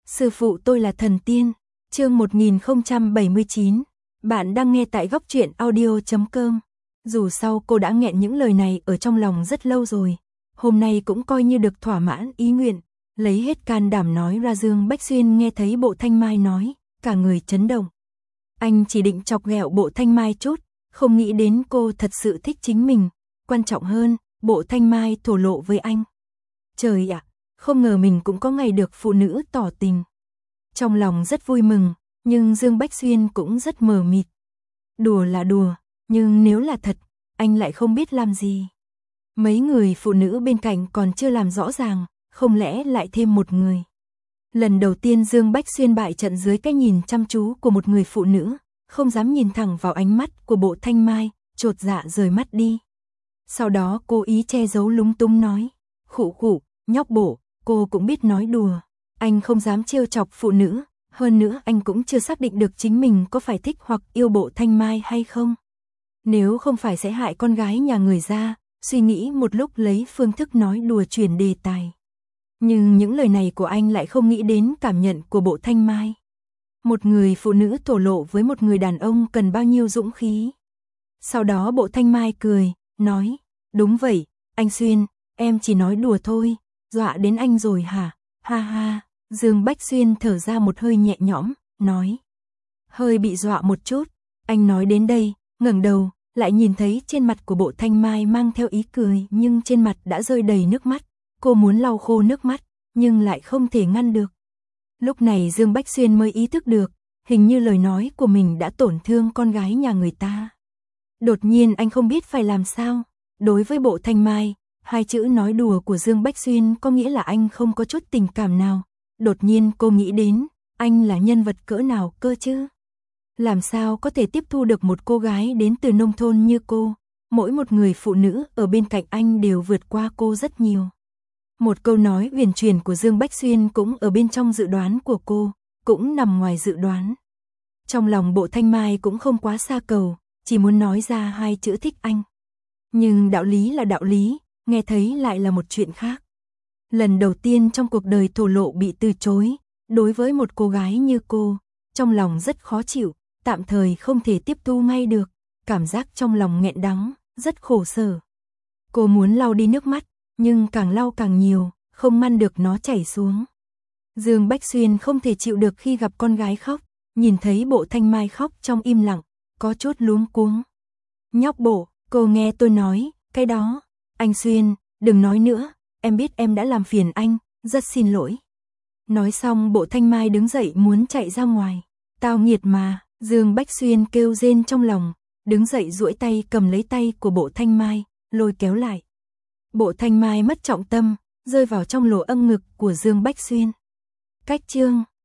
Sư phụ tôi là thần tiên. Chương 1079. Bạn đang nghe tại góc truyện audio.com. Dù sao cô đã nghẹn những lời này ở trong lòng rất lâu rồi, hôm nay cũng coi như được thỏa mãn ý nguyện, lấy hết can đảm nói ra. Dương Bách Xuyên nghe thấy Bộ Thanh Mai nói, cả người chấn động. Anh chỉ định chọc ghẹo Bộ Thanh Mai chút, không nghĩ đến cô thật sự thích chính mình. Quan trọng hơn, Bộ Thanh Mai thổ lộ với anh. Trời ạ, không ngờ mình cũng có ngày được phụ nữ tỏ tình. Trong lòng rất vui mừng, nhưng Dương Bách Xuyên cũng rất mờ mịt. Đùa là đùa, nhưng nếu là thật, anh lại không biết làm gì. Mấy người phụ nữ bên cạnh còn chưa làm rõ ràng, không lẽ lại thêm một người. Lần đầu tiên Dương Bách Xuyên bại trận dưới cái nhìn chăm chú của một người phụ nữ, không dám nhìn thẳng vào ánh mắt của Bộ Thanh Mai, chột dạ rời mắt đi. Sau đó cố ý che giấu lúng túng nói, khụ khụ, nhóc Bộ, cô cũng biết nói đùa. Anh không dám trêu chọc phụ nữ, hơn nữa anh cũng chưa xác định được chính mình có phải thích hoặc yêu Bộ Thanh Mai hay không. Nếu không phải sẽ hại con gái nhà người ra, suy nghĩ một lúc lấy phương thức nói đùa chuyển đề tài. Nhưng những lời này của anh lại không nghĩ đến cảm nhận của Bộ Thanh Mai. Một người phụ nữ thổ lộ với một người đàn ông cần bao nhiêu dũng khí. Sau đó Bộ Thanh Mai cười, nói, đúng vậy, anh Xuyên, em chỉ nói đùa thôi, dọa đến anh rồi hả, ha ha. Dương Bách Xuyên thở ra một hơi nhẹ nhõm, nói, hơi bị dọa một chút. Anh nói đến đây, ngẩng đầu, lại nhìn thấy trên mặt của Bộ Thanh Mai mang theo ý cười, nhưng trên mặt đã rơi đầy nước mắt. Cô muốn lau khô nước mắt, nhưng lại không thể ngăn được. Lúc này Dương Bách Xuyên mới ý thức được, hình như lời nói của mình đã tổn thương con gái nhà người ta. Đột nhiên anh không biết phải làm sao. Đối với Bộ Thanh Mai, hai chữ nói đùa của Dương Bách Xuyên có nghĩa là anh không có chút tình cảm nào. Đột nhiên cô nghĩ đến, anh là nhân vật cỡ nào cơ chứ? Làm sao có thể tiếp thu được một cô gái đến từ nông thôn như cô? Mỗi một người phụ nữ ở bên cạnh anh đều vượt qua cô rất nhiều. Một câu nói huyền truyền của Dương Bách Xuyên cũng ở bên trong dự đoán của cô, cũng nằm ngoài dự đoán. Trong lòng Bộ Thanh Mai cũng không quá xa cầu, chỉ muốn nói ra hai chữ thích anh. Nhưng đạo lý là đạo lý, nghe thấy lại là một chuyện khác. Lần đầu tiên trong cuộc đời thổ lộ bị từ chối, đối với một cô gái như cô, trong lòng rất khó chịu, tạm thời không thể tiếp thu ngay được, cảm giác trong lòng nghẹn đắng, rất khổ sở. Cô muốn lau đi nước mắt, nhưng càng lau càng nhiều, không ngăn được nó chảy xuống. Dương Bách Xuyên không thể chịu được khi gặp con gái khóc, nhìn thấy Bộ Thanh Mai khóc trong im lặng, có chút luống cuống. Nhóc Bộ, cô nghe tôi nói, cái đó, anh Xuyên, đừng nói nữa, em biết em đã làm phiền anh, rất xin lỗi. Nói xong Bộ Thanh Mai đứng dậy muốn chạy ra ngoài. Tao nghiệt mà, Dương Bách Xuyên kêu rên trong lòng, đứng dậy duỗi tay cầm lấy tay của Bộ Thanh Mai, lôi kéo lại. Bộ Thanh Mai mất trọng tâm, rơi vào trong lỗ âm ngực của Dương Bách Xuyên. Cách chương